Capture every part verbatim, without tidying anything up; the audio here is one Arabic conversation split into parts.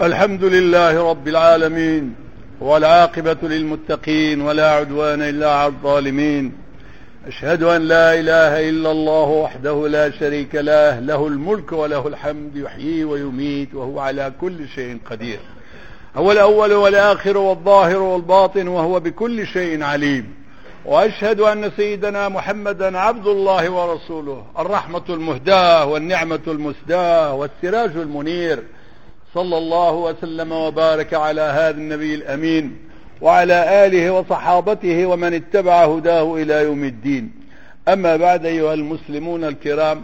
الحمد لله رب العالمين، والعاقبة للمتقين، ولا عدوان إلا على الظالمين. أشهد أن لا إله إلا الله وحده لا شريك له، له الملك وله الحمد، يحيي ويميت وهو على كل شيء قدير. هو الأول والآخر والظاهر والباطن، وهو بكل شيء عليم. وأشهد أن سيدنا محمدا عبد الله ورسوله، الرحمة المهداة والنعمة المسداة والسراج المنير، صلى الله وسلم وبارك على هذا النبي الأمين وعلى آله وصحابته ومن اتبع هداه إلى يوم الدين. أما بعد، أيها المسلمون الكرام،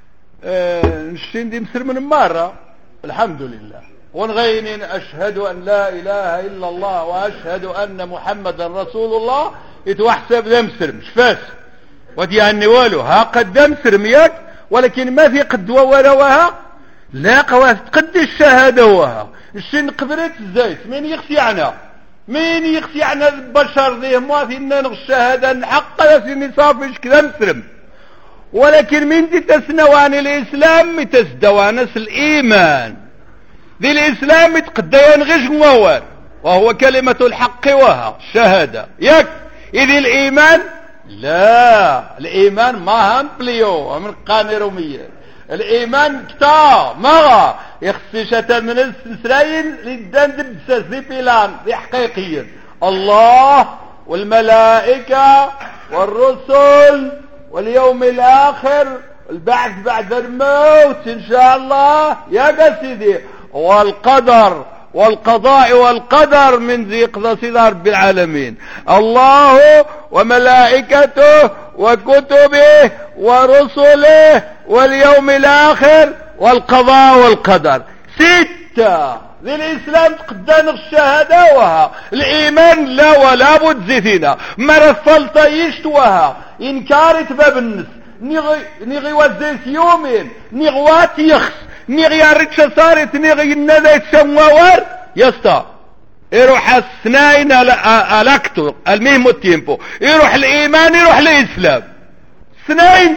نشتين دي مسر من مرة الحمد لله ونغين أشهد أن لا إله إلا الله وأشهد أن محمدا رسول الله. يتوحسب ذا مسر مش فاس ودي أني والو ها قد مسر مياك، ولكن ما في قدوة ولا وها لا قوات قد الشهادة وها الشن قبرت الزيت. مين يخسيعنا مين يخسيعنا البشر ذي موافينا نغ الشهادة نحق لسني صافش كذا مسرم. ولكن من تتسنوان الإسلام تسدوانس الإيمان ذي الإسلام يتقديان غش موال، وهو كلمة الحق وها الشهادة يك. إذ الإيمان لا، الإيمان ما هم بليو من قانيرومية. الإيمان كتا ما يخصيشة من السرايل للدان دبسة ذي بلان ذي حقيقيا. الله والملائكة والرسل واليوم الآخر البعث بعد الموت إن شاء الله يا سيدي، والقدر والقضاء والقدر من ذي قضى رب العالمين. الله وملائكته وكتبه ورسله واليوم الآخر والقضاء والقدر. ستة ذي الإسلام تقدان الشهادة وها الإيمان لا ولا بد زيتنا مرسلت يشتوها إنكارت باب النس نغي نغي وزيت يومين نغوات يخس نغي رتش صارت نغي النذا يتسموار يستا يروح السنين الاكتو المهم التيمبو، يروح الايمان يروح الاسلام سنين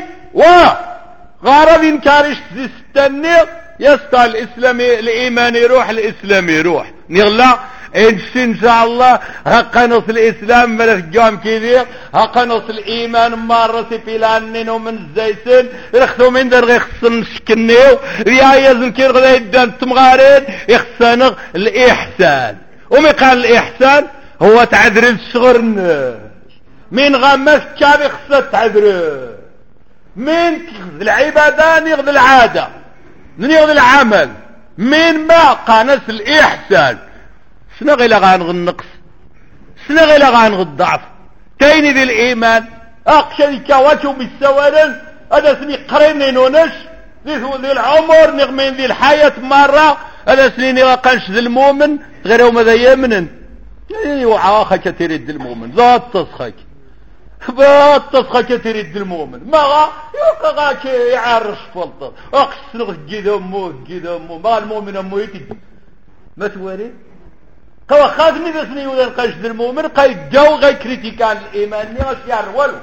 وغارض انكارش تستني يستا الاسلام الايمان يروح الاسلام يروح نغلا ان شاء الله. هقنص الاسلام ملك جام كبير، هقنص الايمان مارسي فيلانين ومن الزيسن رخصو من در غيخصن شكنيو يا يزنكير غدا يدان تمغارين يخصنغ الاحسان. ومي قال الاحسان هو تعذر الشغرن من غمس كابي خصة تعذر من العبادة يغض العادة من يغض العمل من ما قانس الاحسان. سنغي لغانغ النقص سنغي لغانغ الضعف تيني ذي الإيمان أقشري كواتو بالسوالن هذا سني قرينين ونش ذي ذي العمر نغمين ذي الحياة مرة هذا سني نغاقنش ذي المؤمن غير ماذا يمنن وعاخك تريد المؤمن ذات تصخك ذات تصخك تريد المؤمن ما غا يوقعك يعرش فلطة أقش سنغ جيدا أمو جيدا أمو ما المؤمن أمو يتد ما تواري قوى خاذني ذسني وذا القشد المؤمن قاي جو غي كريتيكان الإيمان نغش يار ولو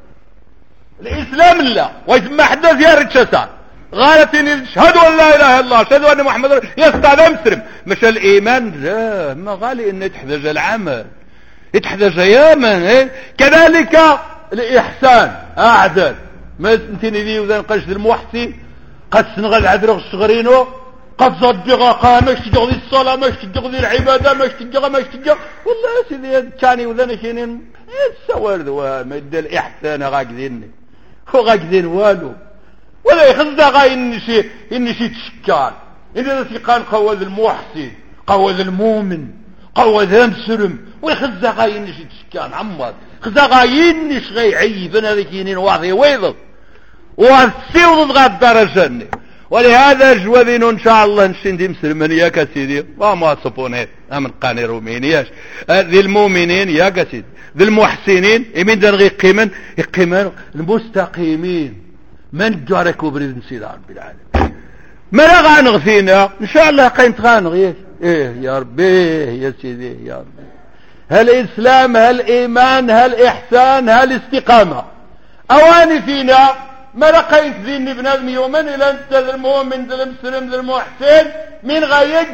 الإسلام لا ويسمى حدث يا رجسان غالت إن شهدوا أن لا إله إلا الله شهدوا أن محمد يستعد مسلم مش الإيمان لا ما غالي إن يتحدث العمل يتحدث يامن إيه؟ كذلك الإحسان أعدل ما انتني ذي وذا القشد المحسن قد سنغل عذرغ الصغرينو قد صدق قام مش تقضي الصلاة مش تقضي العبادة مش تقضي مش تقضي والله يا سيدي كاني وذا شينين يتسوار ذو ما يدى الإحسان غاقذين هو غاقذين والو ولا يخذ غاي إنشي إنشي تشكال إذا قال قوذ المحسن قوذ المؤمن قوذ المسلم ويخذ غاي إنشي تشكال عمار خذ غاي إنش غاي عيب أنا ذكينين واضي ويضل وهالسيوض غاد درجاني. ولهذا جوذين ان شاء الله نشندي مسلمين يا كسيدي وما صفوني امن قاني رومينياش ذي المؤمنين يا كسيدي ذي المحسنين يمين دنغي قيمن يقيمن المستقيمين من جارك وبريد نسيد رب العالمين ما رغى نغثينا ان شاء الله قيمت غانغ ايه يا ربي يا سيدي يا ربي. هل الاسلام هل ايمان هل احسان هل استقامة اواني فينا ما لقيت ذي بنادم يومن إلى أنت ذا المؤمن ذا المسلم ذا المحسن من غيج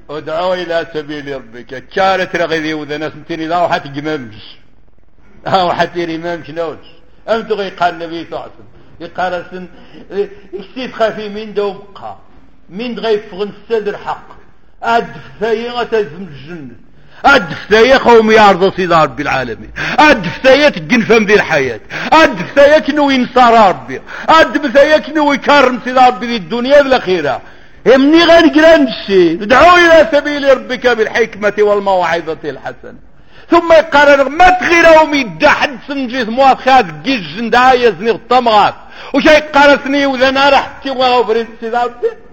ادعوا الى سبيل ربك كانت رغذي وذا ناس انتني لا وحت جمامش اه وحتيري مامش نوش امتو غي قال النبي صلى الله عليه وسلم يقال سن اشتيت خافي من دوم قا من غير فغن السدر حق ادف ثايا تزم الجنة ادف ثايا قوم يعرض سيد رب العالمين ادف ثايا تجنفم ذي الحياة ادف ثايا كنو ينصر ربي ادف ثايا كنو يكرم سيد ربي ذي الدنيا بالاخيرة همني غير جران الشيء ادعوا الى سبيل ربك بالحكمة والموعظة الحسنة ثم يقرر ما تغيرهم يدى حد سنجيث موافخات جيج جندايا زنيغ الطمغات وشي يقرسني وذا نار حتي وغفرين سيدار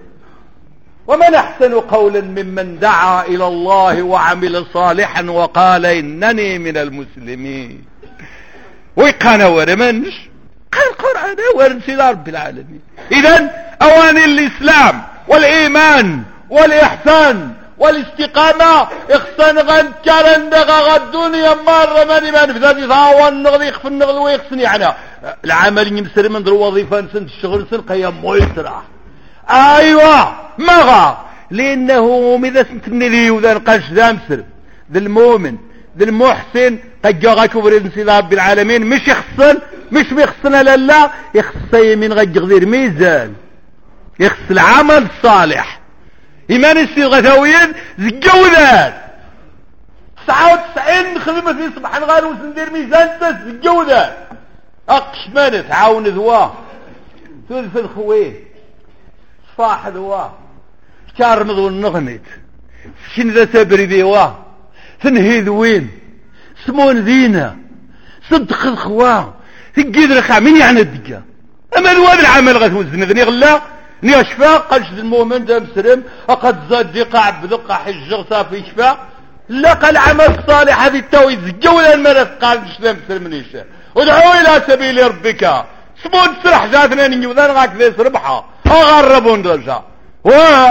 ومن احسن قولا ممن دعا الى الله وعمل صالحا وقال انني من المسلمين ويقانا ورمنش قال القرآن ورن سيدار رب العالمين. اذن اواني الاسلام والايمان والاحسان والاستقامة اخصان غنكرن دغا الدنيا مرة ماني ما نفذاتي ثاوان نغذي يخف النغذي ويخصني عنا العمل يمسر من ذو الوظيفة نسن الشغل نسن قيام ميسرة ايوه مغا لانه ماذا سنتني لي وذا نقاش ذا مسر ذا المؤمن ذا المحسن قد جاغا كبرين سيد رب العالمين مش يخصن مش بيخصنا لا يخصي من غد غير ميزان يخص العمل الصالح إيمان الصغثويين زجودات تسعة وتسعين خدمة في صباح الغار وسندير ميزان تس زجودات أقش ماني تعاون ذواه ثلث الخويه صفاح ذواه كارمض والنغنت شن ذا سبري ذواه ثنهي ذوين سمون ذينا صدق الخواه تقيد رخا من يعني الدقة أما الواد العمل غث وزندني غلا ني اشفاق قالش المؤمن دا مسلم اقد زاد دقاع بدقة حجر صافي شفاق لقى العمل الصالح هذه التوي زجولا المرس قالش دا مسلم نيشا ادعوا الى سبيل ربك سمون سرح ذاتنا نيو ذا غاك ذي سربحة اغربون رجا و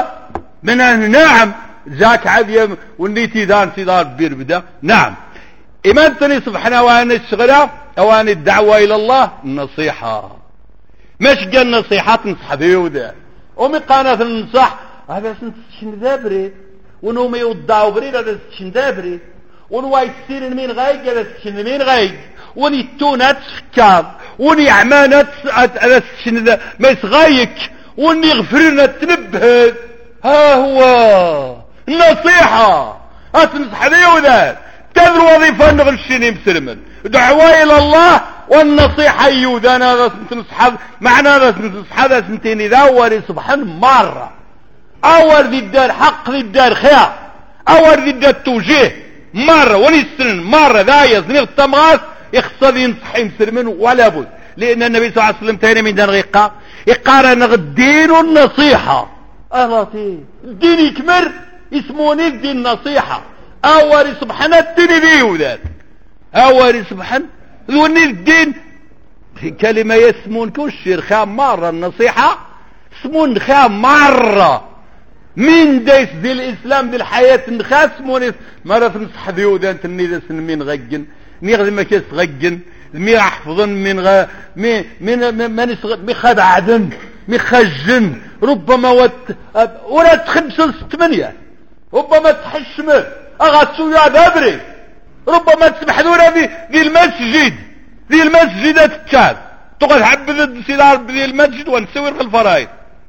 من نعم ذاك عديم والنيتي ذان سيدار بير بدا نعم ايمانتني سبحانه وان الشغلة اوان الدعوة الى الله النصيحة مش قال نصيحة نصح ذيوذا ومي قانات النصح هذا سنتشن ذابري ونومي يوضعوا بريد هذا سنتشن ذابري ونوا يسير مين غايق هذا سنتشن مين غايق وني التونات سكاب وني عمانات هذا سنتشن ذا ما يسغايك وني غفرنا تنبهد ها هو النصيحة هتنصح ذيوذا تذر وظيفة نغلشيني مسلما دعوة الى الله والنصيحة يوذا انا تنصح معنى هذا تنصح هذا سنتين اذا اول سبحان مرة اول ذي الدار حق ذي الدار خيار اول ذي الدار توجيه مرة ونسن مرة ذا يزني التمغاس يخصد ينصح مسلمين ولا بد لان النبي صلى الله عليه وسلم تاني من دان غيقا يقارن الدين والنصيحة اغلطي الدين يكمر يسموني الدين نصيحة اول سبحان الدين ذي وذات اول سبحان ذوني الدين كلمة يسمون كوشير خام مرة النصيحة اسمون خام مرة من ديس ذي الاسلام ذي الحياة نخاس مونيس مرة نصح ذيو ذا انت النيدة سنمين غجن نيغذي ما كيس غجن مي احفظن من غ مي من ما نسغ مي خد عدن مي خجن ربما وت ولا تخمسة ثمانية ربما تحشمه اغاتسو يا دابري ربما تسمح ذولا ذي ذي المسجد ذي المسجد التشاد تقعد حبذ سيدار بذي المسجد ونسوي الفرائض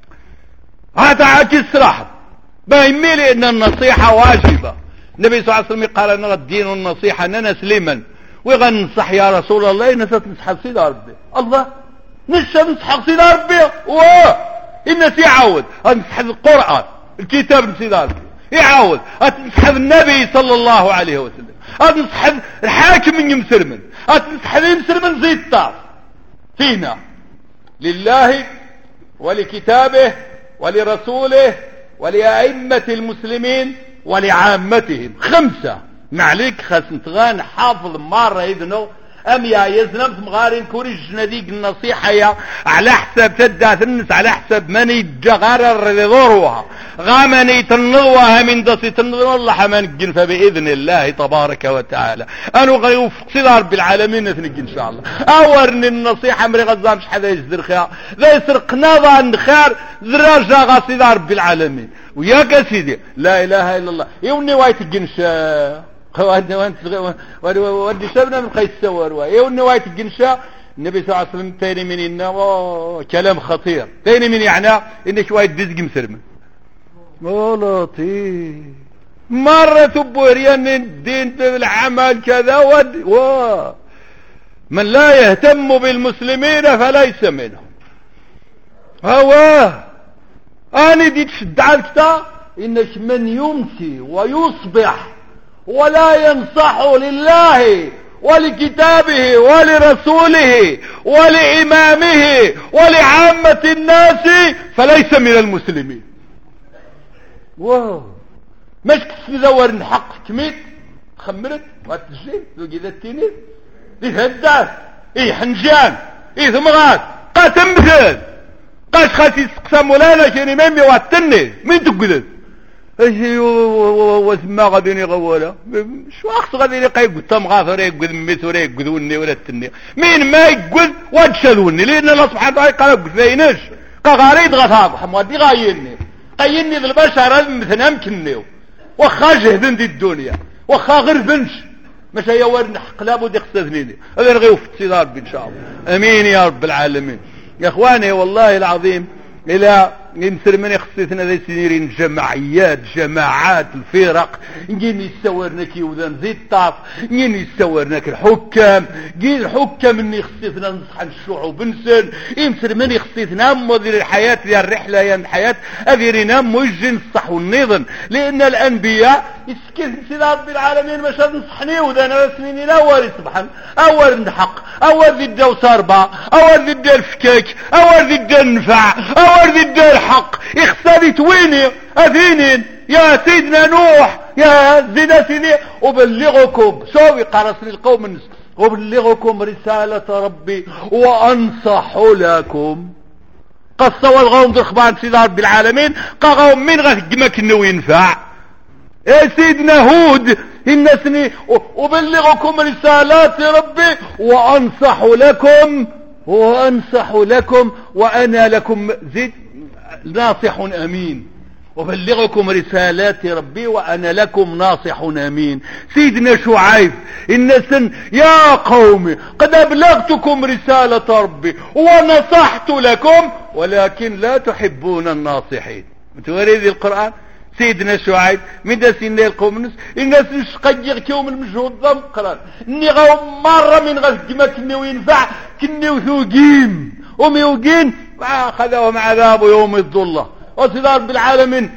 هذا عاكس صراحة بايمي لي ان النصيحة واجبة النبي صلى الله عليه وسلم قال ان الدين والنصيحة اننا سليما ويغنصح يا رسول الله نسيت نصح سيدار ربي الله نسى نصح سيدار ربي واه الناس يعود نصح القرآن الكتاب سيدار ربي يعود نصح النبي صلى الله عليه وسلم نصح الحاكم من يمسرمن نصح يمسرمن زي الطاف فينا لله ولكتابه ولرسوله ولأئمة المسلمين ولعامتهم خمسة معليك خاص نتغان حافظ مرة إذنه أم يا يزنم مغارين كوريج نديق النصيحة يا على حساب تدات النس على حساب من يتجغرر لضروها غامني تنضوها من دسي تنضوها الله حمان جنفة بإذن الله تبارك وتعالى أنا غيوفق صدار بالعالمين نتنج إن شاء الله أورني النصيحة مري غزامش حدا يجدر خيار ذا يسرق نظا خير ذراجة غصدار بالعالمين وياك سيدي لا اله الا الله يوني وايت الجنشا خوادنا وانت ودي شبنا من قيس السور يوني وايت الجنشا النبي صلى الله عليه وسلم تاني من إنه كلام خطير تاني من يعني إنه شوية دزق مسرمن لطيف مرة تبوريان الدين بالعمل كذا ود و من لا يهتم بالمسلمين فليس منهم هو أنا دي تشد على الكتاب إنش من يمسي ويصبح ولا ينصح لله ولكتابه ولرسوله ولإمامه ولعامة الناس فليس من المسلمين. واو مش كتدور نحق كميت خمرت واتجين لو جيدا التينير ايه هداف ايه حنجان ايه ثمغات قاتم مثل قاش خاتي سقسى مولانا شيني ميمي واتني مين تقلد اجي وثما غادي يغولا شو اخص غادي يقيق تم غافر يقد ميسور يقد وني ولا تني مين ما يقد وادشلوني لان الله سبحانه وتعالى قال بزينش قغاريد غثاق حمودي غايني قيني ذا البشر مثلا يمكنني وخا جهدن دي الدنيا وخا غير بنش مش هي ورن حقلاب ودي خصتني هذا نغيو في اتصال ربي ان شاء الله امين يا رب العالمين. يا اخواني والله العظيم الى نسر من خصيتنا ذي سنيرين جماعيات جماعات الفرق نجي نستورنك يوذن زي الطاف نجي نستورنك الحكام جي الحكام اني خصيتنا نصح الشعوب نسن يمسر من خصيتنا مدير الحياة ذي الرحلة يا الحياة اذيرنا موجه نصح النظام لان الانبياء يسكن سيدنا رب العالمين باش نصحني وذا انا سنين اول سبحان اول نحق اول ذي الدو صاربة اول ذي الدو الفكاك اول ذي الدو النفع اول ذي الدو الحق اخسالي تويني اذينين يا سيدنا نوح يا زينا سيدي ابلغكم سوي قرصني القوم ابلغكم رسالة ربي وانصح لكم قصوا الغوم ذي اخبار سيدنا رب العالمين قاقوا من غثقمك انه ينفع يا سيدنا هود النسني ابلغكم رسالات ربي وانصح لكم وانصح لكم وانا لكم زيد ناصح امين وبلغكم رسالات ربي وانا لكم ناصح امين. سيدنا شعيب الناس يا قوم قد ابلغتكم رسالة ربي ونصحت لكم ولكن لا تحبون الناصحين. توريد القرآن سيدنا شعيب من دا سيدنا القوم الناس الناس نشقيق كيوم المجهود ضم قران اني غاو مرة من غزقما كني وينفع كني وثوقيم وميوقين اخذهم عذاب يوم الظلة وسيدنا رب العالمين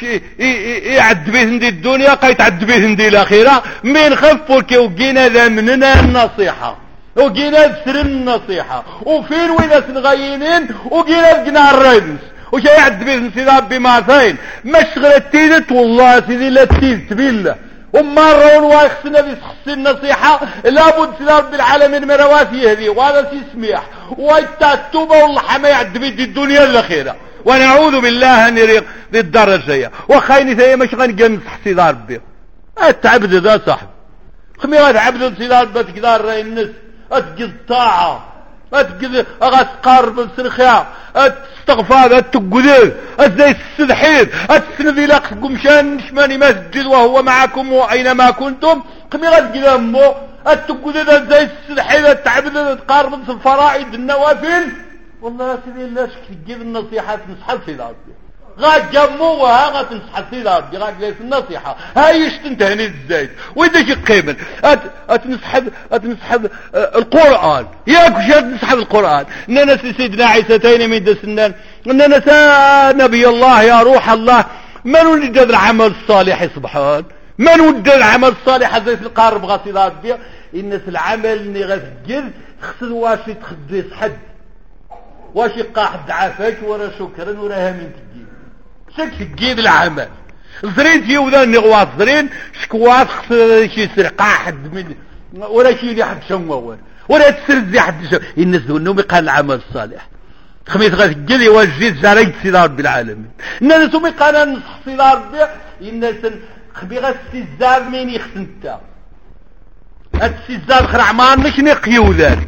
يعد بيثن دي الدنيا قايت عد بيثن دي الاخيرة من خفوك وقينا ذا مننا النصيحة وقينا بسر النصيحة وفين ويناس نغينين وقينا بقنا الرئيس وش يعد بيثن سيدنا ربي مارثين مشغل التيدت والله سيدي لا تيدت بالله ومرة ونواخسنا في سحسي النصيحة لابد سيدنا رب العالمين مرواتي هذه وهذا سيسميح والتاتوبة والله حما يعد بيدي الدنيا الاخيرة ونعوذ بالله ان يريق ذي الدرجة وخايني ثانية مش غنقن سحسي ذا ربي التعبد ذا صاحب خمي هذا عبد سيدنا ربي تقدر رأي الناس اتقض طاعة اتقض اغسقار بسرخيا اتستغفار اتقذير ازاي السدحير اتسندي لك قمشان نشماني مسجد وهو معكم واينما كنتم خمي غتقض امو اتقذير ازاي السدحير اتعبد اتقارب الفرائض النوافل والله سيدي الله شكل تجيب النصيحة تنصحل سيدنا ربي غاد جموها غاد تنصحل سيدنا ربي غاد ليس النصيحة هاي يشتنتهني الزايد وإذا شي قيمن اتنصحل اتنصحل القرآن ياك وش تنصحل القرآن اننا سيدنا عيسى تين من دسنان اننا سا نبي الله يا روح الله من ولد العمل الصالح سبحان من ولد العمل الصالح زي في القارب غا سيدنا ربي الناس العمل اللي غتقل خصل واشي تخديس حد واش قاحد عافاك ورا شكرا ورا هامين تجيب شك تجيب العمل زرين تي وذا نغواط زرين شكوات خص شي سرقا حد من ولا شي اللي حد شموال ولا تسرد زي حد شو الناس ذنهم يقال العمل الصالح خميس غتجلي واجيت زريت سيدنا رب العالمين الناس هم قال نصح سيدنا ربي الناس خبي غتستزار مين يخسنتا هاد السزار خرع ما مش نقيو ذلك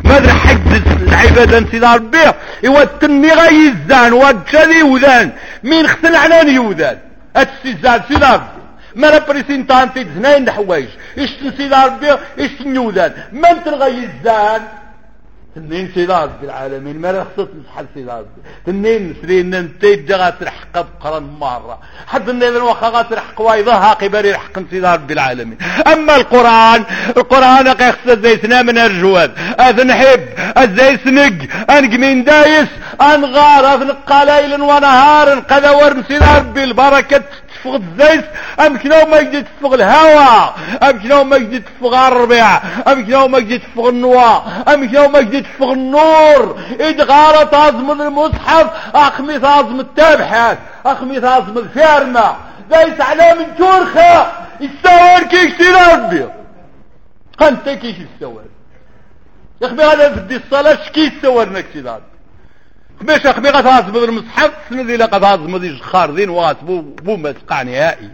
ما در حجز العبادة سيدي ربي ايوا التني غيزان واتشالي وذان مين خسن عنان يوذان اتسيزان سيدي ربي ما لا بريسينتانتي زناين الحوايج اشتن سيدي ربي اشتن يوذان من تنغيزان تنين سيدي ربي العالمين ما لا خصت نسحل سيدي ربي تنين سرين انتي جا ترحق بقرن مرة حد النيل واخا غترحق وايضها قبالي رحق سيدي ربي العالمين. اما القرآن القرآن قيخص زي سنا من الجواد اذنحب ازاي سنق انقمين دايس انغار اذنقى ليل ونهار قذا ورم سيدي ربي البركة تفغ الزيت امكنو ما يجي تفغ الهواء امكنو ما يجي تفغ الربيع امكنو ما يجي تفغ النواء امكنو ما يجي تفغ النور ادغارة عظم المصحف اخميس عظم التابحات اخميس عظم الفيرما دايس على من جورخة يستوار كيك سيدي ربي انت كيك يستوار يا اخبي هذا في الصلاة شكي يستوارنك سيدي ربي باش اخبي غتعصب المصحف سندي لا غتعصب دي جخار دين واسبو بو ما تقع نهائيا.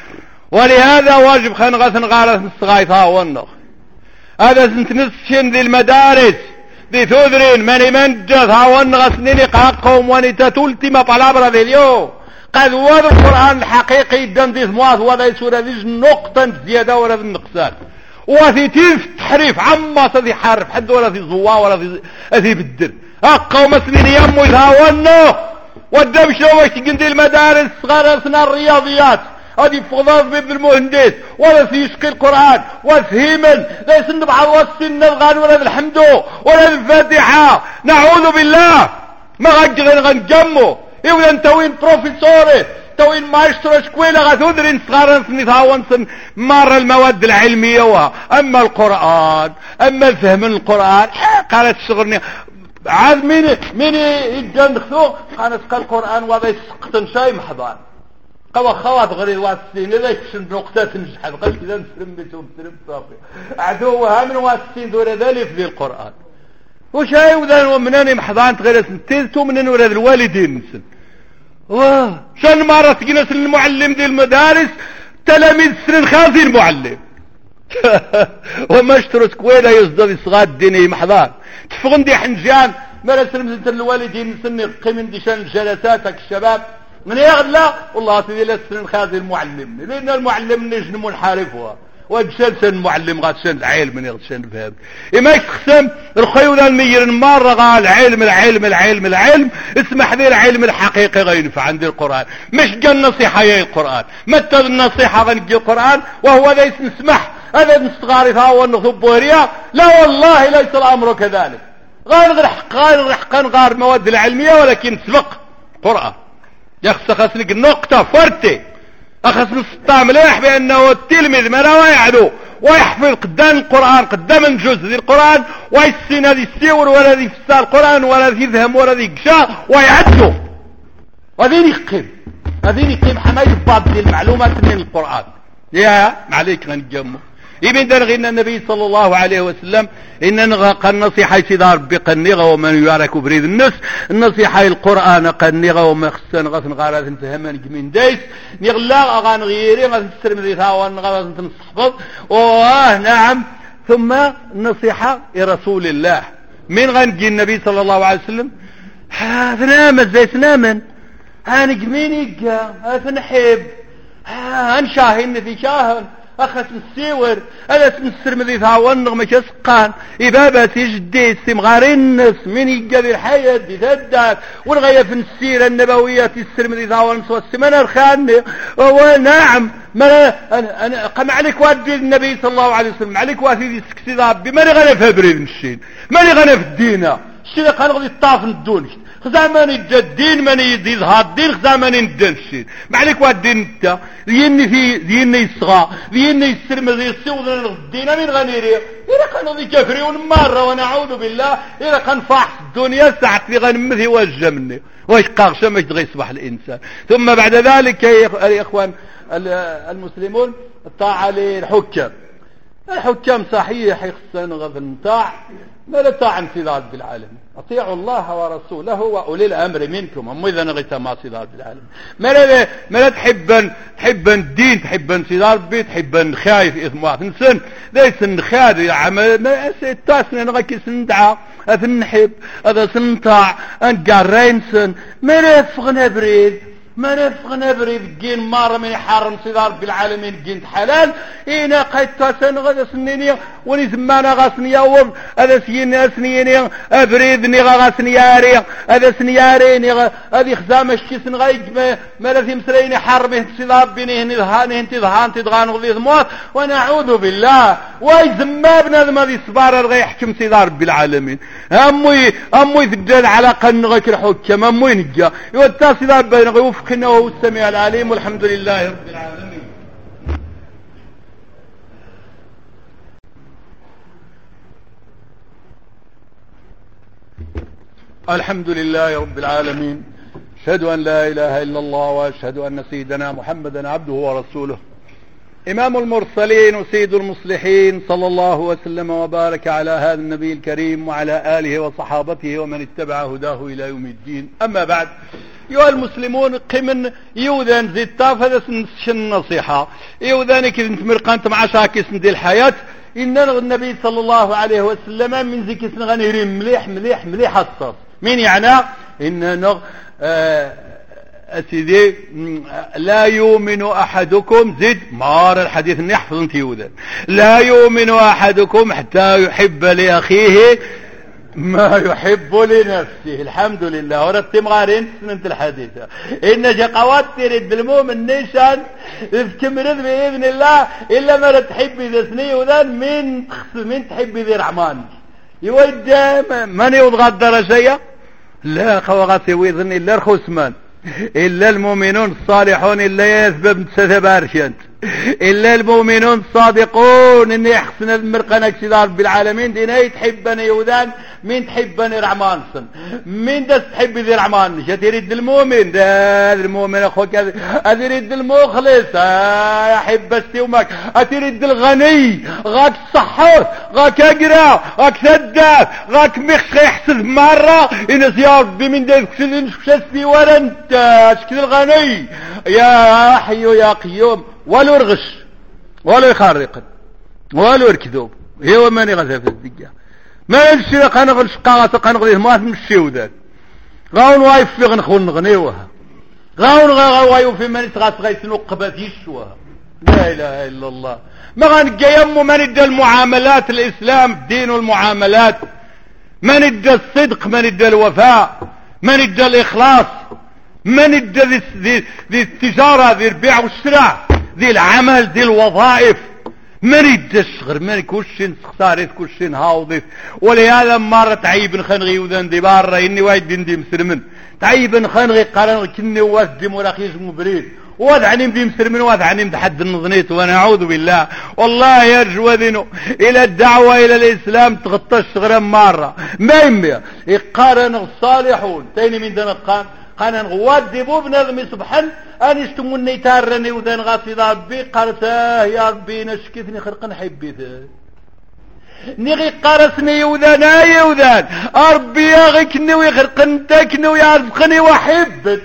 ولهذا واجب خان غسن غارس نصغايتها والنخ هذا سنتنسشن ذي المدارس ذي ثوذرين ماني منجثها والنغ سنين قاقهم ونتا تلتما بالابرا ذي اليوم قد وذا القرآن الحقيقي دان ذي ثمواث وذا يسور ذي نقطة زيادة ولا ذي النقصان وذي تيف تحريف عما ذي حارف حد ولا ذي زوا ولا ذي بدر اقوم سنين يمو يتهاونو ودم شو واش تقندي المدارس صغار سنا الرياضيات هذه فضاض بابن المهندس ولا في يشقي القرآن وفهيما لا يسن بعض والسن الغان ولا الحمدو ولا الفاتحة نعوذ بالله ما غنجغن غنجمو ايولا انتوين بروفيسوري توين مايسترو شكويلة غتودرين صغار سن يتهاون سن مر المواد العلمية وها. اما القرآن اما الفهم القرآن قالت شغلني عاد مين مين يجان دخلو قالت قال القرآن وضع يسقطن شاي محضان قوا خوات غريب واسين لا يكشن نقطة نجحت قال كذا نسلم بيتهم سلم صافي عدوها من واسين دور ذلك في القرآن وشاي وذا ومناني محضان غير سنتيزتو منن ولاد الوالدين نسن واه شان مرة تجينا سن المعلم دي المدارس تلاميذ سن خازي المعلم وما اشتروا سكويلة يصدر صغار ديني محضان تفغن دي حنجان مالا سلمت الوالدين سن قيمن دي شان جلساتك الشباب من يغلى والله سيدي لا سن خازي المعلم لان المعلم نجم منحارفها وجسل سن معلم غاد سن عيل من يغسن فهم اما يتخسم الخيولة المير مرة قال علم العلم العلم العلم اسمح ذي العلم الحقيقي غينفع عند القرآن مش قال نصيحة يا القرآن متى النصيحة غنجي القرآن وهو ليس نسمح هذا نستغاري فهو النخبوريا لا والله ليس الامر كذلك غير رحق غير رحقا غير المواد العلمية ولكن سبق قرآن يخص خسنك النقطة فرتي اخص نسطع مليح بانه التلميذ ما لا يعدو ويحفظ قدام القرآن قدام الجزء ذي القرآن ويسين هذه السيور ولا ذي فسار القرآن ولا ذي ذهم ولا ذي قشاء ويعدو وذين يقيم وذين يقيم حماية بعض المعلومات من القرآن يا معليك غنجمه يبين درغينا النبي صلى الله عليه وسلم إن نغا النصيحة سيدار بقنغة ومن يارك بريد النس النصيحة القرآن قنغة وما خصن غثن غارات انتهمان جمين دايس نغلا غان غيري غثن السرمذي ثاوان غثن تنصحفظ واه نعم ثم النصيحة لرسول الله من غنجي النبي صلى الله عليه وسلم ثنامن زي ثنامن هان جمين يقا هنحب هنشاهن في شاهن اخس السيور الا تنسر مذي ثاون نغمة اسقان ابابة جدي استمغارين النس من يقضي الحياة دي ثدات والغاية في السيرة النبوية تسر مذي ثاون سوى السمنة الخانة ونعم ما انا انا قم عليك وادي النبي صلى الله عليه وسلم عليك وادي دي سكسي ضابي ماني غنى في بريد الشين ماني غنى في الدينة الشين قال غدي الطاف الدونش خزامان الدين من يظهر الدين خزامان الدين ما عليك والدين انت لين في لين يصغى لين يسرم ذي السود الدين من غنيري إذا كانوا ذي كافرين مرة ونعوذ بالله إذا كان فاحص الدنيا ساعة في غنمذي وجه مني واش قاغشة مش تغي يصبح الإنسان. ثم بعد ذلك يا إخوان المسلمون الطاعة للحكام. الحكام صحيح يخصن غض النطاع ماذا طاعن سيد رب العالمين؟ اطيعوا الله ورسوله واولي الامر منكم. هم اذا نغيت ما سيد رب العالمين ماذا ماذا تحبن تحبن الدين تحبن سيد ربي تحبن خايف اثم واحد نسن ليس نخاد عمل ما تاسنا نغيك سندعى هذا نحب هذا سنطاع نقرينسن ما نفغنا بريد ما نفغنا بريد جين مارة من يحرم سيد رب العالمين جين حلال إنا قيد تاسن غدا سنيني وني زمانا غاسنيا وم هذا سينا سنيني أبريدني غاسنياري هذا سنياريني هذه خزامة الشيسن غايج ما لازم سريني حرمه سيد ربي هني ذهاني انت ذهان تدغان غضي ذموات ونعوذ بالله واي زمابنا ذا ذي صبار غا يحكم سيد رب العالمين أمي أمي تجد على قنغك الحكم أمي نجا يوتا سيد ربي وفقنا وهو السميع العليم والحمد لله رب العالمين. الحمد لله رب العالمين. أشهد أن لا إله إلا الله وأشهد أن سيدنا محمدا عبده ورسوله إمام المرسلين وسيد المصلحين صلى الله وسلم وبارك على هذا النبي الكريم وعلى آله وصحابته ومن اتبع هداه إلى يوم الدين. أما بعد أيها المسلمون قمن يوذان زي الطاف هذا سنشن النصيحة يوذان كذا انت مرقانت مع شاكس ندي الحياة إن النبي صلى الله عليه وسلم من ذيك سنغني مليح مليح مليح حصص من يعني إن نغ آه أسيدي لا يؤمن أحدكم زد مار الحديث اللي يحفظ انت يوذان لا يؤمن أحدكم حتى يحب لأخيه ما يحب لنفسه. الحمد لله ورتم غارين سنة الحديثة إن جقوات تريد المؤمن نيشان تمرض بإذن الله إلا ما تحب إذا سني وذان من من تحب ذي رعمان يود من يتغدر شيء لا خوغاتي ويظن إلا الخسمان إلا المؤمنون الصالحون إلا يثبت ستبارشنت إلا المؤمنون الصادقون إن يحسن المرقنة سيد رب العالمين دينا يتحبني يوذان من تحبني رعمانسن من دس تحب ذي رعمان مش تريد المؤمن ده المؤمن أخوك هذا يريد المخلص يحب استيومك أتريد الغني غاك الصحور غاك أقرأ غاك سداد غاك مخش يحسد مرة إن يا ربي من ده يكسدين شسبي ولا انت اشكد الغني يا حي يا قيوم ولو رغش ولو يخرق ولو يركذوب هو من يغزى في الدجا ما يمشي قنغ الشقاغة قنغ ما تمشي وذاك غاون وايف في غنخون نغنيوها غاون غاون في من يتغاس غيس نقبات يشوها لا اله الا الله ما غنقى يمو من ادى المعاملات الاسلام الدين والمعاملات من ادى الصدق من ادى الوفاء من ادى الاخلاص من ادى ذي, ذي, ذي التجارة ذي البيع والشراء ذي العمل ذي الوظائف من ادى الشغر من كلشين سختاريت كلشين هاوضيت ولهذا مرة تعيب خنغي وذن دي بارة اني وايد دي مسلمن تعيب خنغي قرن كني واسدي مراخيش مبريد وادعني بدي مسلمن وادعني بحد النظنيت وانا اعوذ بالله والله يرجو ذنو الى الدعوة الى الاسلام تغطى الشغران مرة ما يمي يقارن الصالحون تاني من دون القام قانا نغواد ديبو بنظمي سبحان ان يشتموا النيتارني وذان غاسي ربي قالتاه يا ربي نشكثني خرق نحبيته نغي قارسني وذان اي وذان ربي يا غيكني ويخرق انتكني ويرزقني وحبت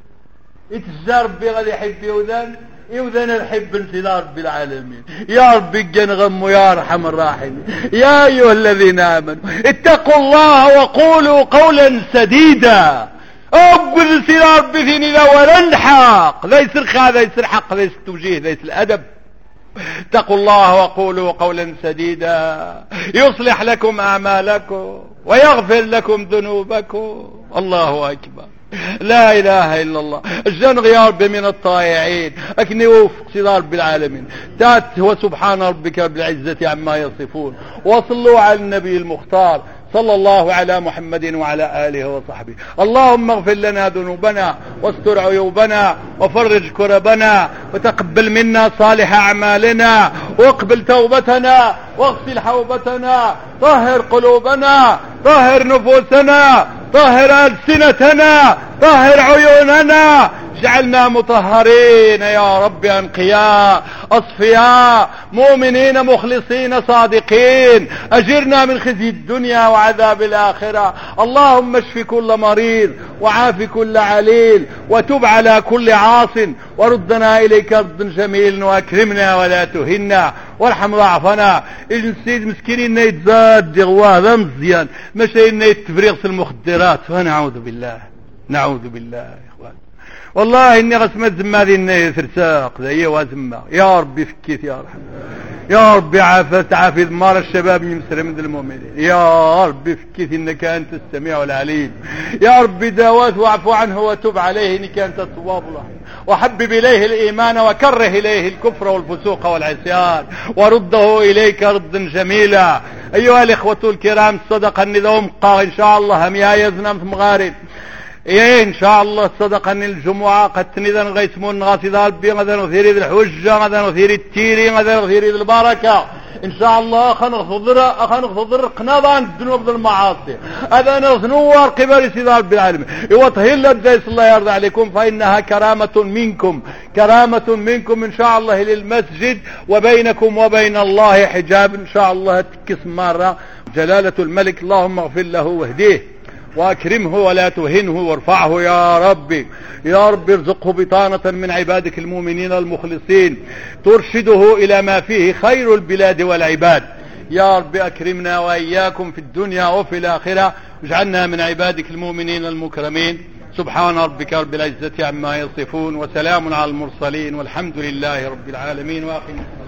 اتجا ربي غادي يحب يوذان يوذان الحب انت رب العالمين يا ربي جنغم يا ارحم الراحمين يا ايها الذين امنوا اتقوا الله وقولوا قولا سديدا أقول سير ربي فيني لا ولا الحق لا يصير خا لا يصير حق لا يصير توجيه لا يصير الأدب. اتقوا الله وقولوا قولا سديدا يصلح لكم أعمالكم ويغفر لكم ذنوبكم. الله أكبر لا إله إلا الله. الجنغ يا رب من الطائعين أكني وفق سير رب العالمين تات هو سبحان ربك رب العزة عما يصفون وصلوا على النبي المختار صلى الله على محمد وعلى آله وصحبه. اللهم اغفر لنا ذنوبنا واستر عيوبنا وفرج كربنا وتقبل منا صالح أعمالنا واقبل توبتنا واغسل حوبتنا طهر قلوبنا طهر نفوسنا طهر ألسنتنا، طهر عيوننا، جعلنا مطهرين يا رب، أنقياء أصفياء مؤمنين مخلصين صادقين. أجرنا من خزي الدنيا وعذاب الآخرة. اللهم اشف كل مريض وعاف كل عليل وتب على كل عاص، وردنا إليك ردا جميلا، وأكرمنا ولا تهنا، وارحم ضعفنا. السيد مسكينين يتزاد غواه هذا مزيان، ماشي إنه يتفريغ في المخدرات، فنعوذ بالله نعوذ بالله يا إخوان. والله إني غسمت زما ذي إنه ثرساق ذي وزما. يا ربي فكيت يا رحمة، يا ربي عافت عافي ضمار الشباب يمسر من المؤمنين. يا ربي فكيت إنك أنت السميع العليم. يا ربي داوات واعفو عنه وتب عليه إنك أنت التواب الرحيم. وحبب إليه الإيمان وكره إليه الكفر والفسوق والعصيان، ورده إليك ردا جميلا. أيها الإخوة الكرام، الصدقة النذوم قا إن شاء الله هم يا يزنم في مغارب إيه إن شاء الله. الصدقة الجمعة قد تنذن غيسمون غاسي ربي غدا نثير ذي الحجة، غدا نثير التيري، غدا نثير ذي البركة إن شاء الله. خنغفضر خنغفضر قناضان الذنوب المعاصي، هذا نور قبل سيد رب العالمين. يوطهي للديس الله يرضى عليكم، فإنها كرامة منكم، كرامة منكم إن شاء الله للمسجد، وبينكم وبين الله حجاب إن شاء الله. تكس مرة جلالة الملك اللهم اغفر له واهديه واكرمه ولا تهنه وارفعه يا ربي. يا رب ارزقه بطانة من عبادك المؤمنين المخلصين ترشده الى ما فيه خير البلاد والعباد. يا رب اكرمنا واياكم في الدنيا وفي الاخرة، واجعلنا من عبادك المؤمنين المكرمين. سبحان ربك رب العزة عما يصفون، وسلام على المرسلين، والحمد لله رب العالمين. واخر